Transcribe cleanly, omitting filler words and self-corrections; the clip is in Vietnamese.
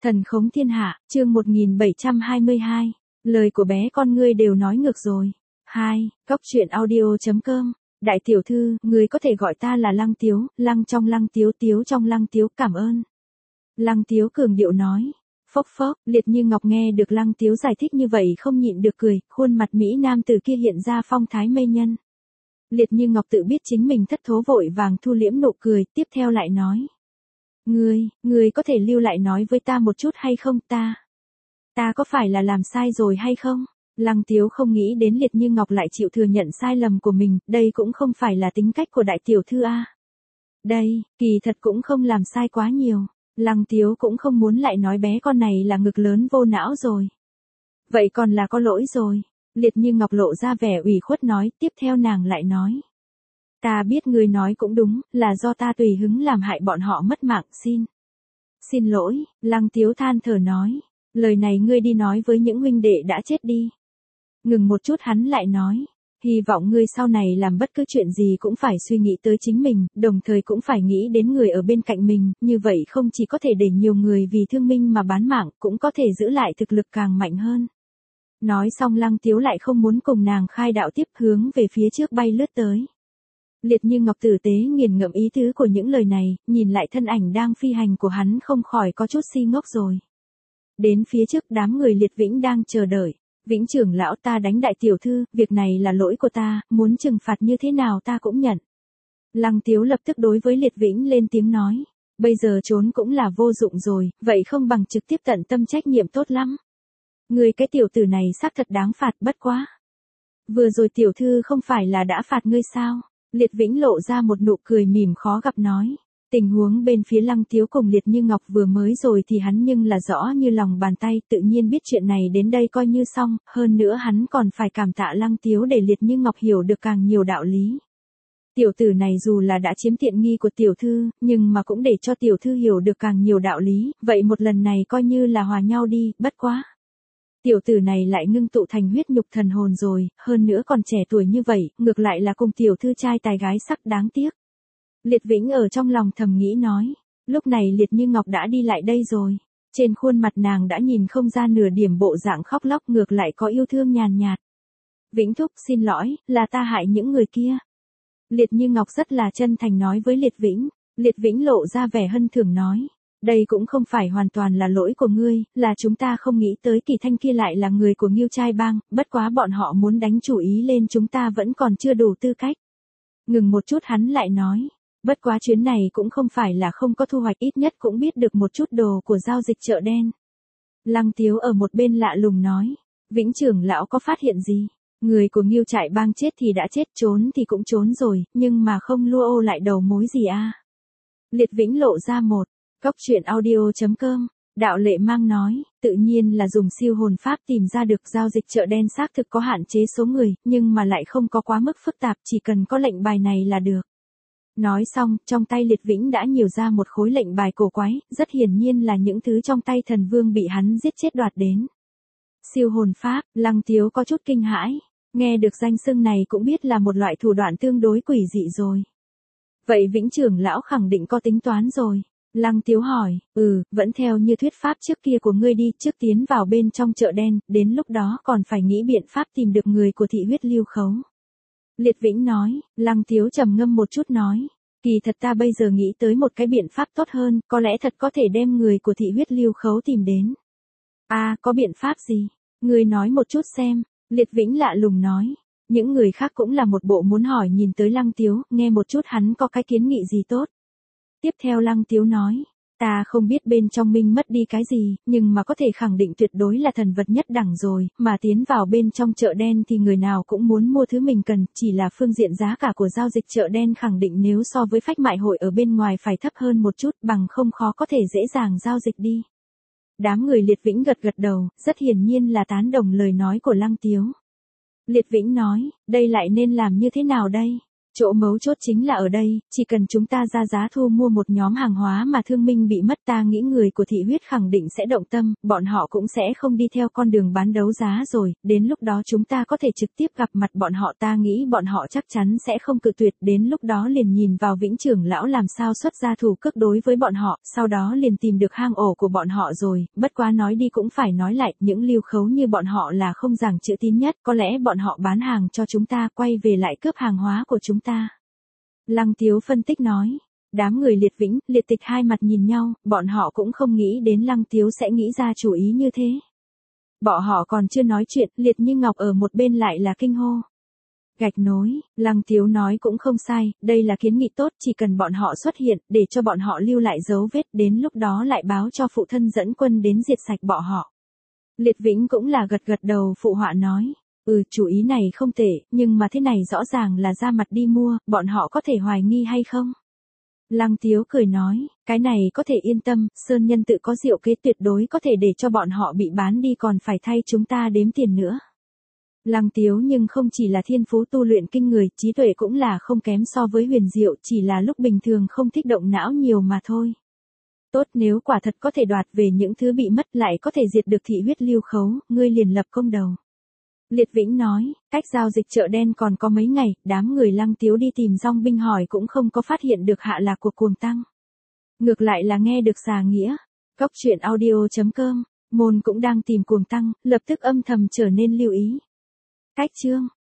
Thần khống thiên hạ, chương 1722. Lời của bé con ngươi đều nói ngược rồi. 2. Cóc truyện audio.com. Đại tiểu thư, người có thể gọi ta là Lăng Tiếu, Lăng trong Lăng Tiếu, Tiếu trong Lăng Tiếu, cảm ơn. Lăng Tiếu cường điệu nói. Phốc phốc, Liệt Như Ngọc nghe được Lăng Tiếu giải thích như vậy không nhịn được cười, khuôn mặt Mỹ Nam tử kia hiện ra phong thái mê nhân. Liệt Như Ngọc tự biết chính mình thất thố vội vàng thu liễm nụ cười, tiếp theo lại nói. Ngươi có thể lưu lại nói với ta một chút hay không ta có phải là làm sai rồi hay không? Lăng Tiếu không nghĩ đến Liệt Như Ngọc lại chịu thừa nhận sai lầm của mình, đây cũng không phải là tính cách của đại tiểu thư a. Đây, kỳ thật cũng không làm sai quá nhiều. Lăng Tiếu cũng không muốn lại nói bé con này là ngực lớn vô não rồi. Vậy còn là có lỗi rồi. Liệt Như Ngọc lộ ra vẻ ủy khuất nói, tiếp theo nàng lại nói. Ta biết ngươi nói cũng đúng, là do ta tùy hứng làm hại bọn họ mất mạng, Xin lỗi, Lăng Tiếu than thở nói. Lời này ngươi đi nói với những huynh đệ đã chết đi. Ngừng một chút hắn lại nói. Hy vọng ngươi sau này làm bất cứ chuyện gì cũng phải suy nghĩ tới chính mình, đồng thời cũng phải nghĩ đến người ở bên cạnh mình, như vậy không chỉ có thể để nhiều người vì thương minh mà bán mạng, cũng có thể giữ lại thực lực càng mạnh hơn. Nói xong Lăng Tiếu lại không muốn cùng nàng khai đạo tiếp hướng về phía trước bay lướt tới. Liệt Như Ngọc tử tế nghiền ngẫm ý tứ của những lời này, nhìn lại thân ảnh đang phi hành của hắn không khỏi có chút si ngốc rồi. Đến phía trước đám người Liệt Vĩnh đang chờ đợi. Vĩnh trưởng lão, ta đánh đại tiểu thư, việc này là lỗi của ta, muốn trừng phạt như thế nào ta cũng nhận. Lăng Tiếu lập tức đối với Liệt Vĩnh lên tiếng nói. Bây giờ trốn cũng là vô dụng rồi, vậy không bằng trực tiếp tận tâm trách nhiệm tốt lắm. Người cái tiểu tử này xác thật đáng phạt, bất quá. Vừa rồi tiểu thư không phải là đã phạt ngươi sao? Liệt Vĩnh lộ ra một nụ cười mỉm khó gặp nói. Tình huống bên phía Lăng Tiếu cùng Liệt Như Ngọc vừa mới rồi thì hắn nhưng là rõ như lòng bàn tay, tự nhiên biết chuyện này đến đây coi như xong, hơn nữa hắn còn phải cảm tạ Lăng Tiếu để Liệt Như Ngọc hiểu được càng nhiều đạo lý. Tiểu tử này dù là đã chiếm tiện nghi của tiểu thư, nhưng mà cũng để cho tiểu thư hiểu được càng nhiều đạo lý, vậy một lần này coi như là hòa nhau đi, bất quá. Tiểu tử này lại ngưng tụ thành huyết nhục thần hồn rồi, hơn nữa còn trẻ tuổi như vậy, ngược lại là cùng tiểu thư trai tài gái sắc đáng tiếc. Liệt Vĩnh ở trong lòng thầm nghĩ nói, lúc này Liệt Như Ngọc đã đi lại đây rồi, trên khuôn mặt nàng đã nhìn không ra nửa điểm bộ dạng khóc lóc, ngược lại có yêu thương nhàn nhạt. Vĩnh thúc, xin lỗi, là ta hại những người kia. Liệt Như Ngọc rất là chân thành nói với Liệt Vĩnh. Liệt Vĩnh lộ ra vẻ hân thưởng nói, đây cũng không phải hoàn toàn là lỗi của ngươi, là chúng ta không nghĩ tới Kỳ Thanh kia lại là người của Ngưu Trai Bang, bất quá bọn họ muốn đánh chủ ý lên chúng ta vẫn còn chưa đủ tư cách. Ngừng một chút hắn lại nói. Bất quá chuyến này cũng không phải là không có thu hoạch, ít nhất cũng biết được một chút đồ của giao dịch chợ đen. Lăng Tiếu ở một bên lạ lùng nói. Vĩnh trưởng lão có phát hiện gì? Người của Ngưu Trại Bang chết thì đã chết, trốn thì cũng trốn rồi, nhưng mà không lua ô lại đầu mối gì à? Liệt Vĩnh lộ ra một. Cóc truyện audio.com. Đạo Lệ Mang nói, tự nhiên là dùng siêu hồn pháp tìm ra được giao dịch chợ đen xác thực có hạn chế số người, nhưng mà lại không có quá mức phức tạp, chỉ cần có lệnh bài này là được. Nói xong, trong tay Liệt Vĩnh đã nhiều ra một khối lệnh bài cổ quái, rất hiển nhiên là những thứ trong tay thần vương bị hắn giết chết đoạt đến. Siêu hồn pháp, Lăng Tiếu có chút kinh hãi, nghe được danh xưng này cũng biết là một loại thủ đoạn tương đối quỷ dị rồi. Vậy Vĩnh trưởng lão khẳng định có tính toán rồi. Lăng Tiếu hỏi, vẫn theo như thuyết pháp trước kia của ngươi đi, trước tiến vào bên trong chợ đen, đến lúc đó còn phải nghĩ biện pháp tìm được người của thị huyết lưu khấu. Liệt Vĩnh nói. Lăng Tiếu trầm ngâm một chút nói, kỳ thật ta bây giờ nghĩ tới một cái biện pháp tốt hơn, có lẽ thật có thể đem người của thị huyết lưu khấu tìm đến. Có biện pháp gì? Ngươi nói một chút xem. Liệt Vĩnh lạ lùng nói. Những người khác cũng là một bộ muốn hỏi nhìn tới Lăng Tiếu, nghe một chút hắn có cái kiến nghị gì tốt. Tiếp theo Lăng Tiếu nói, ta không biết bên trong mình mất đi cái gì, nhưng mà có thể khẳng định tuyệt đối là thần vật nhất đẳng rồi, mà tiến vào bên trong chợ đen thì người nào cũng muốn mua thứ mình cần, chỉ là phương diện giá cả của giao dịch chợ đen khẳng định nếu so với phách mại hội ở bên ngoài phải thấp hơn một chút, bằng không khó có thể dễ dàng giao dịch đi. Đám người Liệt Vĩnh gật gật đầu, rất hiển nhiên là tán đồng lời nói của Lăng Tiếu. Liệt Vĩnh nói, đây lại nên làm như thế nào đây? Chỗ mấu chốt chính là ở đây, chỉ cần chúng ta ra giá thu mua một nhóm hàng hóa mà thương minh bị mất, ta nghĩ người của thị huyết khẳng định sẽ động tâm, bọn họ cũng sẽ không đi theo con đường bán đấu giá rồi, đến lúc đó chúng ta có thể trực tiếp gặp mặt bọn họ, ta nghĩ bọn họ chắc chắn sẽ không cự tuyệt, đến lúc đó liền nhìn vào Vĩnh trưởng lão làm sao xuất ra thủ cước đối với bọn họ, sau đó liền tìm được hang ổ của bọn họ rồi, bất quá nói đi cũng phải nói lại, những lưu khấu như bọn họ là không giảng chữ tín nhất, có lẽ bọn họ bán hàng cho chúng ta quay về lại cướp hàng hóa của chúng ta. Lăng Tiếu phân tích nói. Đám người Liệt Vĩnh, Liệt Tịch hai mặt nhìn nhau, bọn họ cũng không nghĩ đến Lăng Tiếu sẽ nghĩ ra chủ ý như thế. Bọn họ còn chưa nói chuyện, Liệt Như Ngọc ở một bên lại là kinh hô. Gạch nối, Lăng Tiếu nói cũng không sai, đây là kiến nghị tốt, chỉ cần bọn họ xuất hiện, để cho bọn họ lưu lại dấu vết, đến lúc đó lại báo cho phụ thân dẫn quân đến diệt sạch bọn họ. Liệt Vĩnh cũng là gật gật đầu phụ họa nói. Chủ ý này không tệ, nhưng mà thế này rõ ràng là ra mặt đi mua, bọn họ có thể hoài nghi hay không? Lăng Tiếu cười nói, cái này có thể yên tâm, Sơn Nhân tự có diệu kế tuyệt đối có thể để cho bọn họ bị bán đi còn phải thay chúng ta đếm tiền nữa. Lăng Tiếu nhưng không chỉ là thiên phú tu luyện kinh người, trí tuệ cũng là không kém so với Huyền Diệu, chỉ là lúc bình thường không thích động não nhiều mà thôi. Tốt, nếu quả thật có thể đoạt về những thứ bị mất lại có thể diệt được thị huyết lưu khấu, ngươi liền lập công đầu. Liệt Vĩnh nói, cách giao dịch chợ đen còn có mấy ngày, đám người Lăng Tiếu đi tìm Dong binh hỏi cũng không có phát hiện được hạ lạc của Cuồng Tăng. Ngược lại là nghe được xà nghĩa. Cóc truyện audio.com, môn cũng đang tìm Cuồng Tăng, lập tức âm thầm trở nên lưu ý. Cách chương